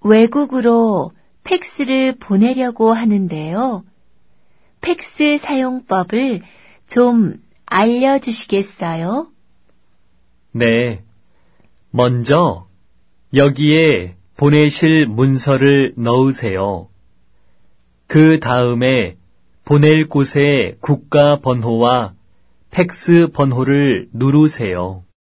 외국으로 팩스를 보내려고 하는데요. 팩스 사용법을 좀 알려주시겠어요? 네. 먼저 여기에 보내실 문서를 넣으세요. 그 다음에 보낼 곳의 국가 번호와 팩스 번호를 누르세요.